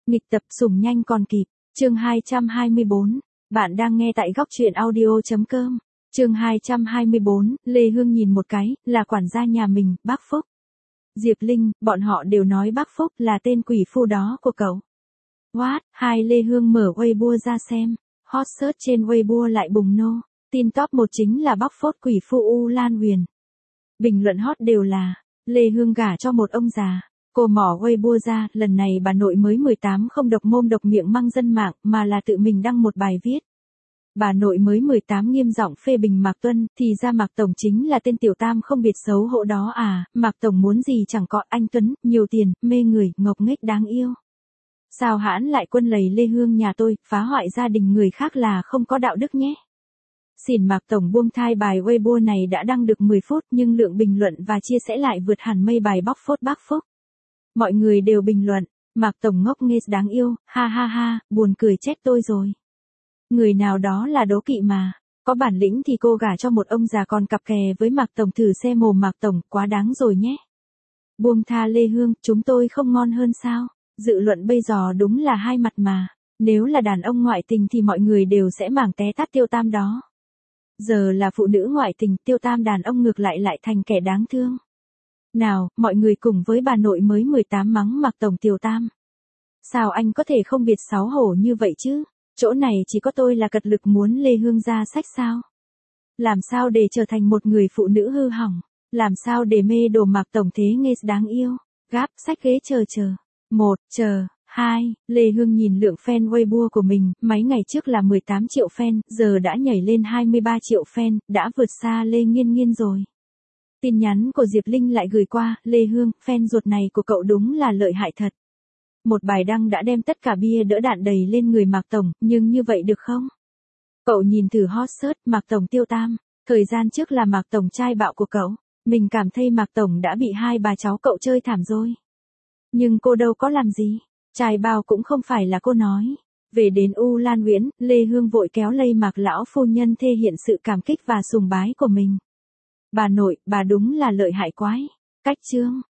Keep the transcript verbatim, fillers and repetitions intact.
Nghịch tập sủng nhanh còn kịp, chương hai trăm hai mươi bốn. Bạn đang nghe tại góc truyện audio.com. Chương hai trăm hai mươi bốn, Lê Hương nhìn một cái, là quản gia nhà mình, bác Phúc. Diệp Linh, bọn họ đều nói bác Phúc là tên quỷ phu đó của cậu. What? Hai Lê Hương mở Weibo ra xem, hot search trên Weibo lại bùng nổ. Tin top một chính là bác Phúc quỷ phu U Lan Huyền. Bình luận hot đều là, Lê Hương gả cho một ông già. Cô mỏ Weibo ra, lần này bà nội mới mười tám không độc mồm độc miệng măng dân mạng, mà là tự mình đăng một bài viết. Bà nội mới mười tám nghiêm giọng phê bình Mạc Tuân, thì ra Mạc Tổng chính là tên tiểu tam không biệt xấu hổ đó à, Mạc Tổng muốn gì chẳng có, anh Tuấn, nhiều tiền, mê người, ngọc nghếch đáng yêu. Sao hãn lại quân lầy Lê Hương nhà tôi, phá hoại gia đình người khác là không có đạo đức nhé. Xỉn Mạc Tổng buông thai bài Weibo này đã đăng được mười phút nhưng lượng bình luận và chia sẻ lại vượt hẳn mây bài bóc phốt bác Phúc. Mọi người đều bình luận, Mạc Tổng ngốc nghếch đáng yêu, ha ha ha, buồn cười chết tôi rồi. Người nào đó là đố kỵ mà, có bản lĩnh thì cô gả cho một ông già còn cặp kè với Mạc Tổng thử xe mồm Mạc Tổng, quá đáng rồi nhé. Buông tha Lê Hương, chúng tôi không ngon hơn sao? Dự luận bây giờ đúng là hai mặt mà, nếu là đàn ông ngoại tình thì mọi người đều sẽ mảng té tát tiêu tam đó. Giờ là phụ nữ ngoại tình, tiêu tam đàn ông ngược lại lại thành kẻ đáng thương. Nào, mọi người cùng với bà nội mới mười tám mắng Mạc Tổng tiểu tam. Sao anh có thể không biệt xấu hổ như vậy chứ? Chỗ này chỉ có tôi là cật lực muốn Lê Hương ra sách sao? Làm sao để trở thành một người phụ nữ hư hỏng? Làm sao để mê đồ Mạc Tổng thế nghê đáng yêu? Gáp, sách ghế chờ chờ. Một, chờ. Hai, Lê Hương nhìn lượng fan Weibo của mình, mấy ngày trước là mười tám triệu fan, giờ đã nhảy lên hai mươi ba triệu fan, đã vượt xa Lê Nghiên Nghiên rồi. Tin nhắn của Diệp Linh lại gửi qua, Lê Hương, fan ruột này của cậu đúng là lợi hại thật. Một bài đăng đã đem tất cả bia đỡ đạn đầy lên người Mạc Tổng, nhưng như vậy được không? Cậu nhìn thử hot search Mạc Tổng tiêu tam, thời gian trước là Mạc Tổng trai bạo của cậu, mình cảm thấy Mạc Tổng đã bị hai bà cháu cậu chơi thảm rồi. Nhưng cô đâu có làm gì, trai bao cũng không phải là cô nói. Về đến U Lan Nguyễn, Lê Hương vội kéo lây Mạc lão phu nhân thể hiện sự cảm kích và sùng bái của mình. Bà nội, bà đúng là lợi hại quái. Cách chương.